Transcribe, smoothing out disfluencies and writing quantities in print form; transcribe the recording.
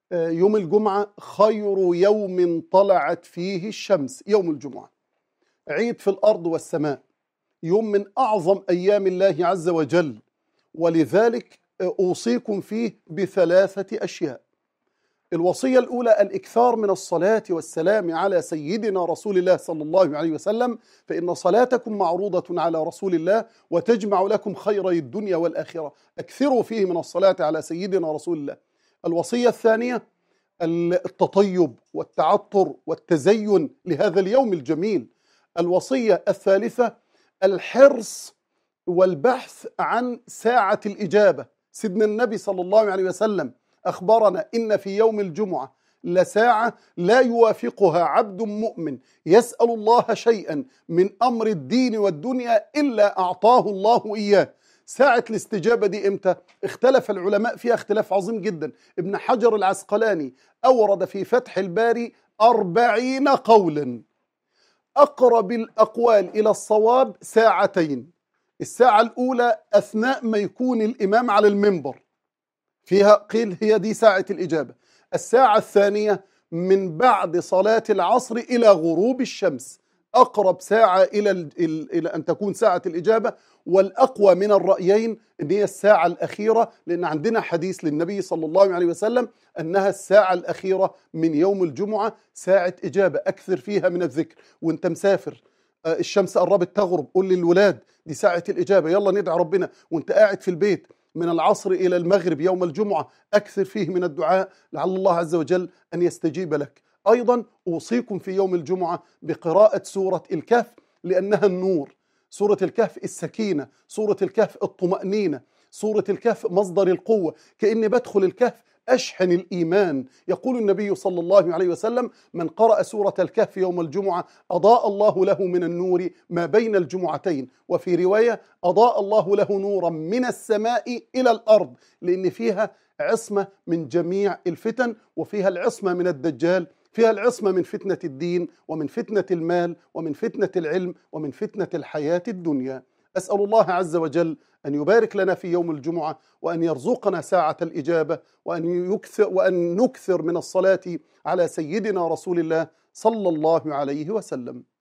يوم الجمعة خير يوم طلعت فيه الشمس، يوم الجمعة عيد في الأرض والسماء، يوم من أعظم أيام الله عز وجل، ولذلك أوصيكم فيه بثلاثة أشياء. الوصية الأولى الإكثار من الصلاة والسلام على سيدنا رسول الله صلى الله عليه وسلم، فإن صلاتكم معروضة على رسول الله وتجمع لكم خيري الدنيا والآخرة، أكثروا فيه من الصلاة على سيدنا رسول الله. الوصية الثانية التطيب والتعطر والتزين لهذا اليوم الجميل. الوصية الثالثة الحرص والبحث عن ساعة الإجابة. سيدنا النبي صلى الله عليه وسلم أخبرنا إن في يوم الجمعة لساعة لا يوافقها عبد مؤمن يسأل الله شيئا من أمر الدين والدنيا إلا أعطاه الله إياه. ساعة الاستجابة دي إمتى؟ اختلف العلماء فيها اختلاف عظيم جدا. ابن حجر العسقلاني أورد في فتح الباري 40 قولا، أقرب الأقوال إلى الصواب ساعتين. الساعة الأولى أثناء ما يكون الإمام على المنبر، فيها قيل هي دي ساعة الإجابة. الساعة الثانية من بعد صلاة العصر إلى غروب الشمس، أقرب ساعة إلى أن تكون ساعة الإجابة. والأقوى من الرأيين أن هي الساعة الأخيرة، لأن عندنا حديث للنبي صلى الله عليه وسلم أنها الساعة الأخيرة من يوم الجمعة ساعة إجابة، أكثر فيها من الذكر. وأنت مسافر الشمس قربت تغرب، قول للولاد دي ساعة الإجابة، يلا ندعي ربنا. وأنت قاعد في البيت من العصر إلى المغرب يوم الجمعة أكثر فيه من الدعاء لعل الله عز وجل أن يستجيب لك. أيضا أوصيكم في يوم الجمعة بقراءة سورة الكهف، لأنها النور. سورة الكهف السكينة، سورة الكهف الطمأنينة، سورة الكهف مصدر القوة. كأني بدخل الكهف أشحن الإيمان. يقول النبي صلى الله عليه وسلم من قرأ سورة الكهف يوم الجمعة أضاء الله له من النور ما بين الجمعتين. وفي رواية أضاء الله له نورا من السماء إلى الأرض، لأن فيها عصمة من جميع الفتن، وفيها العصمة من الدجال، فيها العصمة من فتنة الدين ومن فتنة المال ومن فتنة العلم ومن فتنة الحياة الدنيا. أسأل الله عز وجل أن يبارك لنا في يوم الجمعة، وأن يرزقنا ساعة الإجابة، وأن نكثر من الصلاة على سيدنا رسول الله صلى الله عليه وسلم.